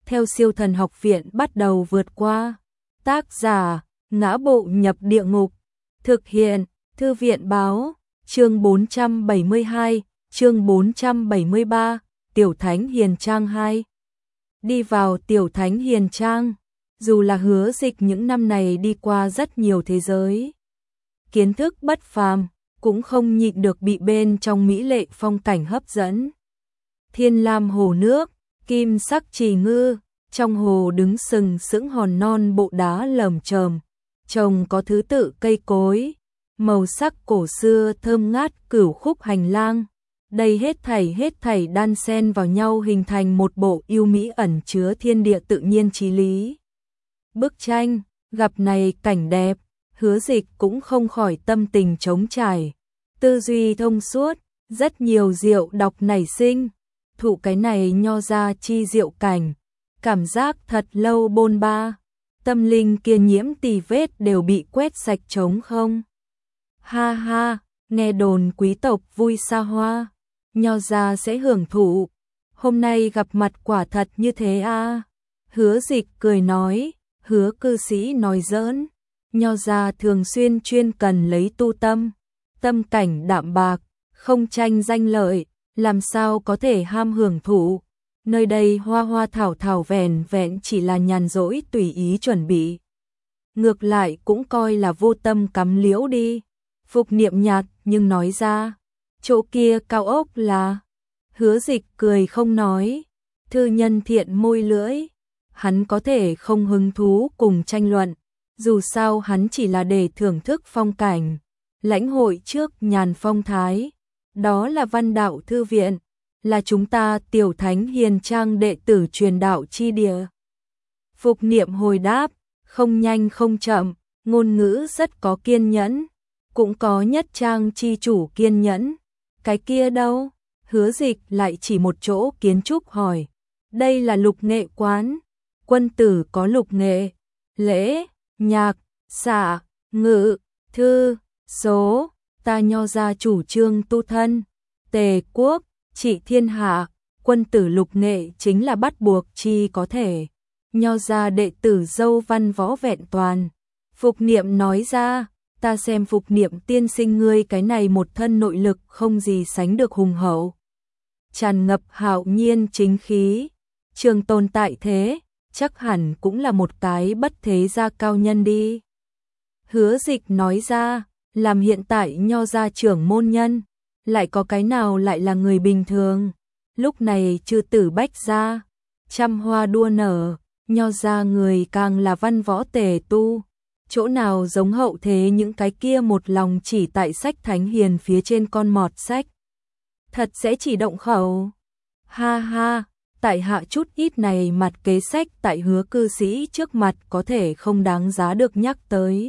theo Siêu Thần Học Viện bắt đầu vượt qua. Tác giả: Ngã Bộ Nhập Địa Ngục. Thực hiện: Thư viện báo. Chương 472, chương 473, Tiểu Thánh Hiền Trang 2. Đi vào Tiểu Thánh Hiền Trang, dù là Hứa Dịch những năm này đi qua rất nhiều thế giới, kiến thức bất phàm, cũng không nhịn được bị bên trong mỹ lệ phong cảnh hấp dẫn. Thiên lam hồ nước, kim sắc trì ngư, trong hồ đứng sừng sững hòn non bộ đá lởm chởm, trồng có thứ tự cây cối, màu sắc cổ xưa thơm ngát cửu khúc hành lang. Đây hết thảy đan xen vào nhau hình thành một bộ yêu mỹ ẩn chứa thiên địa tự nhiên chí lý. Bức tranh, gặp này cảnh đẹp, Hứa Dịch cũng không khỏi tâm tình trống trải, tư duy thông suốt, rất nhiều diệu độc nảy sinh, thụ cái này nho ra chi diệu cảnh, cảm giác thật lâu bôn ba, tâm linh kia nhiễm tì vết đều bị quét sạch trống không. Ha ha, nghe đồn quý tộc vui xa hoa, nho ra sẽ hưởng thụ, hôm nay gặp mặt quả thật như thế à. Hứa Dịch cười nói, Hứa cư sĩ nói giỡn, nho ra thường xuyên chuyên cần lấy tu tâm, tâm cảnh đạm bạc, không tranh danh lợi, làm sao có thể ham hưởng thụ. Nơi đây hoa hoa thảo thảo vẻn vẹn chỉ là nhàn rỗi tùy ý chuẩn bị. Ngược lại cũng coi là vô tâm cắm liễu đi. Phục Niệm nhạt nhưng nói ra, chỗ kia cao ốc là. Hứa Dịch cười không nói, thư nhân thiện môi lưỡi, hắn có thể không hứng thú cùng tranh luận, dù sao hắn chỉ là để thưởng thức phong cảnh, lãnh hội trước nhàn phong thái. Đó là Văn Đạo Thư Viện, là chúng ta Tiểu Thánh Hiền Trang đệ tử truyền đạo chi địa. Phục Niệm hồi đáp, không nhanh không chậm, ngôn ngữ rất có kiên nhẫn, cũng có nhất trang chi chủ kiên nhẫn. Cái kia đâu? Hứa Dịch lại chỉ một chỗ kiến trúc hỏi. Đây là Lục Nghệ quán, quân tử có lục nghệ, lễ, nhạc, xạ, ngự, thư, số, ta nho ra chủ trương tu thân, tề quốc, trị thiên hạ, quân tử lục nghệ chính là bắt buộc chi có thể. Nho ra đệ tử dâu văn võ vẹn toàn. Phục Niệm nói ra, ta xem Phục Niệm tiên sinh ngươi cái này một thân nội lực không gì sánh được hùng hậu, tràn ngập hạo nhiên chính khí, trường tồn tại thế, chắc hẳn cũng là một cái bất thế gia cao nhân đi. Hứa Dịch nói ra, làm hiện tại nho gia trưởng môn nhân, lại có cái nào lại là người bình thường. Lúc này chư tử bách gia, trăm hoa đua nở, nho gia người càng là văn võ tề tu, chỗ nào giống hậu thế những cái kia một lòng chỉ tại sách thánh hiền phía trên con mọt sách. Thật sẽ chỉ động khẩu. Ha ha, tại hạ chút ít này mặt kế sách tại Hứa cư sĩ trước mặt có thể không đáng giá được nhắc tới.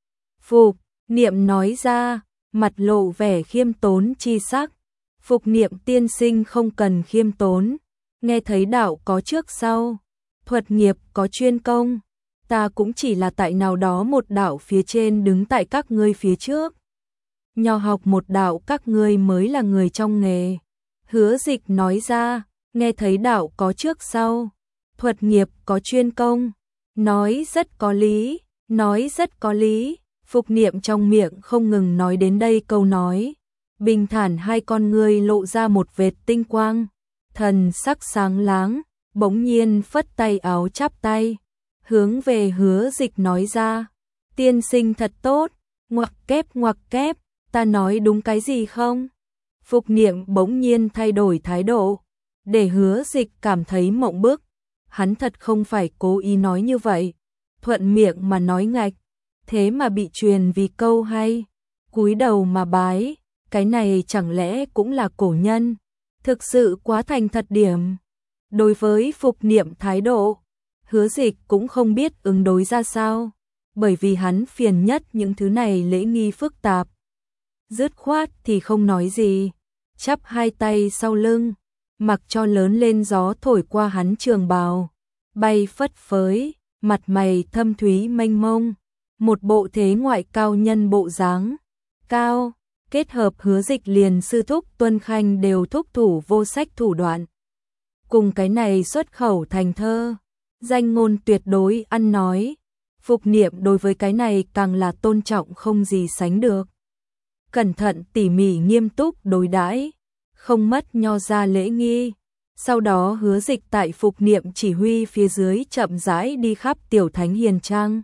Phục Niệm nói ra, mặt lộ vẻ khiêm tốn chi sắc. Phục Niệm tiên sinh không cần khiêm tốn, nghe thấy đạo có trước sau, thuật nghiệp có chuyên công, ta cũng chỉ là tại nào đó một đạo phía trên đứng tại các ngươi phía trước. Nho học một đạo các ngươi mới là người trong nghề. Hứa Dịch nói ra, nghe thấy đạo có trước sau, thuật nghiệp có chuyên công, nói rất có lý, nói rất có lý. Phục Niệm trong miệng không ngừng nói đến đây câu nói, bình thản hai con ngươi lộ ra một vệt tinh quang, thần sắc sáng láng, bỗng nhiên phất tay áo chắp tay, hướng về Hứa Dịch nói ra, tiên sinh thật tốt, ngoặc kép, ta nói đúng cái gì không? Phục Niệm bỗng nhiên thay đổi thái độ, để Hứa Dịch cảm thấy mộng bức, hắn thật không phải cố ý nói như vậy, thuận miệng mà nói ngạch, thế mà bị truyền vì câu hay, cúi đầu mà bái, cái này chẳng lẽ cũng là cổ nhân, thực sự quá thành thật điểm. Đối với Phục Niệm thái độ, Hứa Dịch cũng không biết ứng đối ra sao, bởi vì hắn phiền nhất những thứ này lễ nghi phức tạp. Dứt khoát thì không nói gì, chắp hai tay sau lưng, mặc cho lớn lên gió thổi qua hắn trường bào, bay phất phới, mặt mày thâm thúy mênh mông, một bộ thế ngoại cao nhân bộ dáng cao, kết hợp Hứa Dịch liền sư thúc Tuân Khanh đều thúc thủ vô sách thủ đoạn. cùng cái này xuất khẩu thành thơ, danh ngôn tuyệt đối ăn nói. Phục Niệm đối với cái này càng là tôn trọng không gì sánh được. Cẩn thận tỉ mỉ nghiêm túc đối đãi, không mất nho ra lễ nghi. Sau đó Hứa Dịch tại Phục Niệm chỉ huy phía dưới chậm rãi đi khắp Tiểu Thánh Hiền Trang.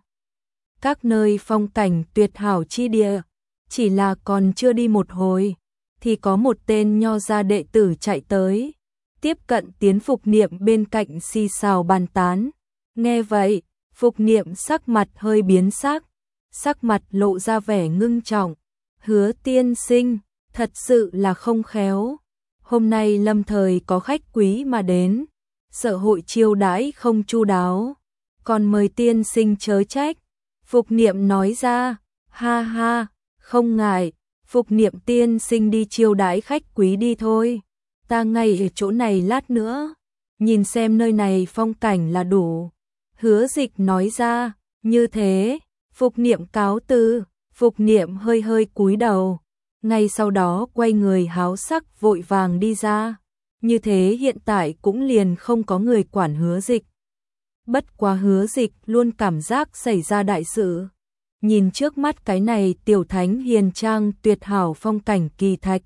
Các nơi phong cảnh tuyệt hảo chi địa, chỉ là còn chưa đi một hồi, thì có một tên nho gia đệ tử chạy tới, tiếp cận tiến Phục Niệm bên cạnh xì xào bàn tán. Nghe vậy, Phục Niệm sắc mặt hơi biến sắc mặt lộ ra vẻ ngưng trọng. Hứa tiên sinh, thật sự là không khéo. Hôm nay lâm thời có khách quý mà đến, sợ hội chiêu đãi không chu đáo, còn mời tiên sinh chớ trách. Phục Niệm nói ra, ha ha, không ngại, Phục Niệm tiên sinh đi chiêu đãi khách quý đi thôi. Ta ngay ở chỗ này lát nữa, nhìn xem nơi này phong cảnh là đủ. Hứa Dịch nói ra, như thế, Phục Niệm cáo từ. Phục Niệm hơi hơi cúi đầu, ngay sau đó quay người háo sắc vội vàng đi ra. Như thế hiện tại cũng liền không có người quản Hứa Dịch. Bất quá Hứa Dịch luôn cảm giác xảy ra đại sự. Nhìn trước mắt cái này Tiểu Thánh Hiền Trang tuyệt hảo phong cảnh kỳ thạch.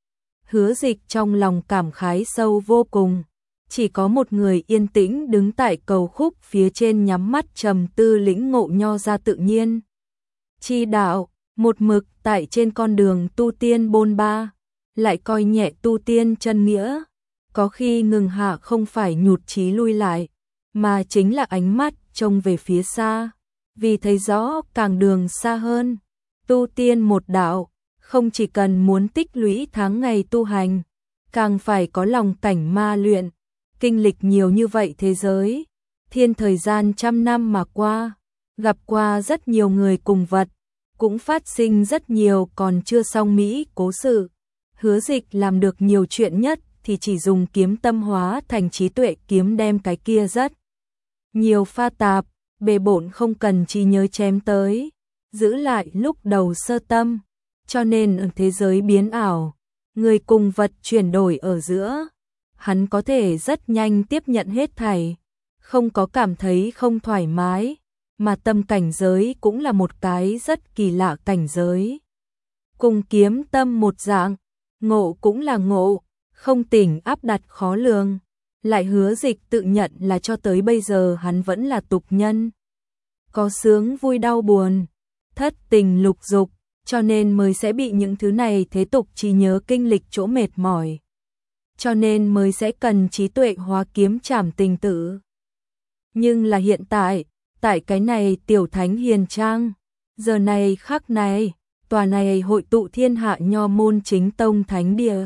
Hứa Dịch trong lòng cảm khái sâu vô cùng. Chỉ có một người yên tĩnh đứng tại cầu khúc phía trên nhắm mắt trầm tư lĩnh ngộ nho ra tự nhiên chi đạo, một mực tại trên con đường tu tiên bôn ba, lại coi nhẹ tu tiên chân nghĩa. Có khi ngừng hạ không phải nhụt chí lui lại, mà chính là ánh mắt trông về phía xa, vì thấy rõ càng đường xa hơn. Tu tiên một đạo, không chỉ cần muốn tích lũy tháng ngày tu hành, càng phải có lòng cảnh ma luyện. Kinh lịch nhiều như vậy thế giới, thiên thời gian trăm năm mà qua, gặp qua rất nhiều người cùng vật, cũng phát sinh rất nhiều còn chưa xong mỹ cố sự. Hứa Dịch làm được nhiều chuyện nhất thì chỉ dùng kiếm tâm hóa thành trí tuệ kiếm đem cái kia rất nhiều pha tạp, bề bộn không cần trí nhớ chém tới, giữ lại lúc đầu sơ tâm. Cho nên ở thế giới biến ảo, người cùng vật chuyển đổi ở giữa, hắn có thể rất nhanh tiếp nhận hết thảy, không có cảm thấy không thoải mái, mà tâm cảnh giới cũng là một cái rất kỳ lạ cảnh giới. Cùng kiếm tâm một dạng, ngộ cũng là ngộ, không tỉnh áp đặt khó lường. Lại Hứa Dịch tự nhận là cho tới bây giờ hắn vẫn là tục nhân. Có sướng vui đau buồn, thất tình lục dục, cho nên mới sẽ bị những thứ này thế tục trí nhớ kinh lịch chỗ mệt mỏi. Cho nên mới sẽ cần trí tuệ hóa kiếm trảm tình tử. Nhưng là hiện tại, tại cái này Tiểu Thánh Hiền Trang, giờ này khắc này, tòa này hội tụ thiên hạ nho môn chính tông thánh địa.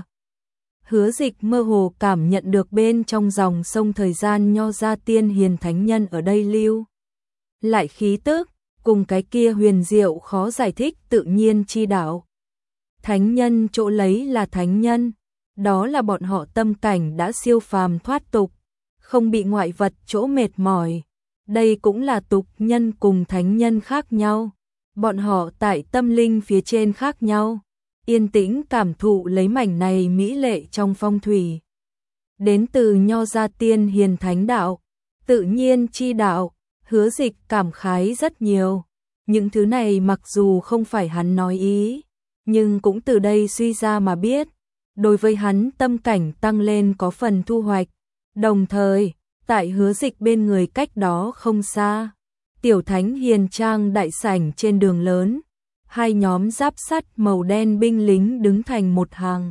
Hứa Dịch mơ hồ cảm nhận được bên trong dòng sông thời gian nho gia tiên hiền thánh nhân ở đây lưu lại khí tức, cùng cái kia huyền diệu khó giải thích tự nhiên chi đạo. Thánh nhân chỗ lấy là thánh nhân, đó là bọn họ tâm cảnh đã siêu phàm thoát tục, không bị ngoại vật chỗ mệt mỏi. Đây cũng là tục nhân cùng thánh nhân khác nhau, bọn họ tại tâm linh phía trên khác nhau, yên tĩnh cảm thụ lấy mảnh này mỹ lệ trong phong thủy. Đến từ nho gia tiên hiền thánh đạo, tự nhiên chi đạo, Hứa Dịch cảm khái rất nhiều. Những thứ này mặc dù không phải hắn nói ý, nhưng cũng từ đây suy ra mà biết, đối với hắn tâm cảnh tăng lên có phần thu hoạch. Đồng thời, tại Hứa Dịch bên người cách đó không xa, Tiểu Thánh Hiền Trang đại sảnh trên đường lớn, hai nhóm giáp sắt màu đen binh lính đứng thành một hàng,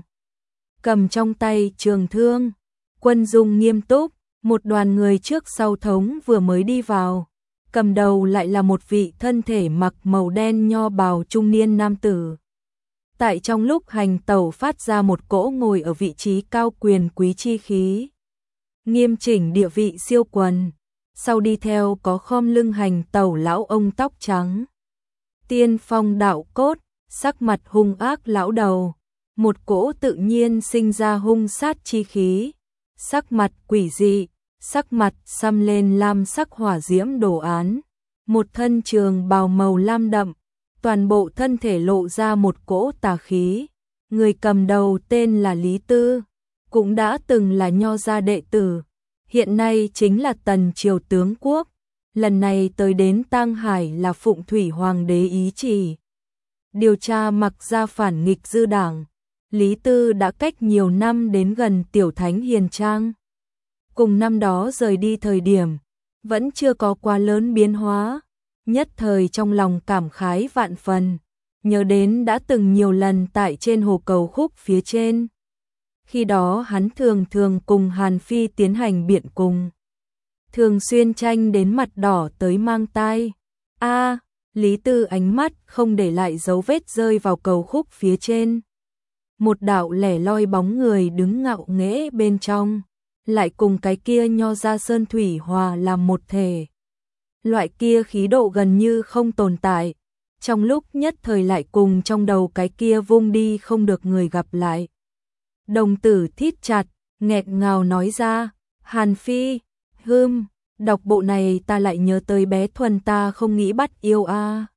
cầm trong tay trường thương, quân dung nghiêm túc. Một đoàn người trước sau thống vừa mới đi vào, cầm đầu lại là một vị thân thể mặc màu đen nho bào trung niên nam tử. Tại trong lúc hành tẩu phát ra một cỗ ngồi ở vị trí cao quyền quý chi khí, nghiêm chỉnh địa vị siêu quần. Sau đi theo có khom lưng hành tẩu lão ông tóc trắng, tiên phong đạo cốt, sắc mặt hung ác lão đầu, một cỗ tự nhiên sinh ra hung sát chi khí, sắc mặt quỷ dị, sắc mặt xăm lên lam sắc hỏa diễm đồ án, một thân trường bào màu lam đậm, toàn bộ thân thể lộ ra một cỗ tà khí. Người cầm đầu tên là Lý Tư, cũng đã từng là nho gia đệ tử, hiện nay chính là Tần Triều tướng quốc, lần này tới đến Tang Hải là Phụng Thủy Hoàng đế ý chỉ. Điều tra mặc ra phản nghịch dư đảng, Lý Tư đã cách nhiều năm đến gần Tiểu Thánh Hiền Trang. Cùng năm đó rời đi thời điểm, vẫn chưa có quá lớn biến hóa, nhất thời trong lòng cảm khái vạn phần, nhớ đến đã từng nhiều lần tại trên hồ cầu khúc phía trên. Khi đó hắn thường thường cùng Hàn Phi tiến hành biện cùng, thường xuyên tranh đến mặt đỏ tới mang tai. Lý Tư ánh mắt không để lại dấu vết rơi vào cầu khúc phía trên. Một đạo lẻ loi bóng người đứng ngạo nghễ bên trong, lại cùng cái kia nho ra sơn thủy hòa làm một thể. Loại kia khí độ gần như không tồn tại, trong lúc nhất thời lại cùng trong đầu cái kia vung đi không được người gặp lại. Đồng tử thít chặt, nghẹt ngào nói ra, Hàn Phi, đọc bộ này ta lại nhớ tới bé Thuần ta không nghĩ bắt yêu a.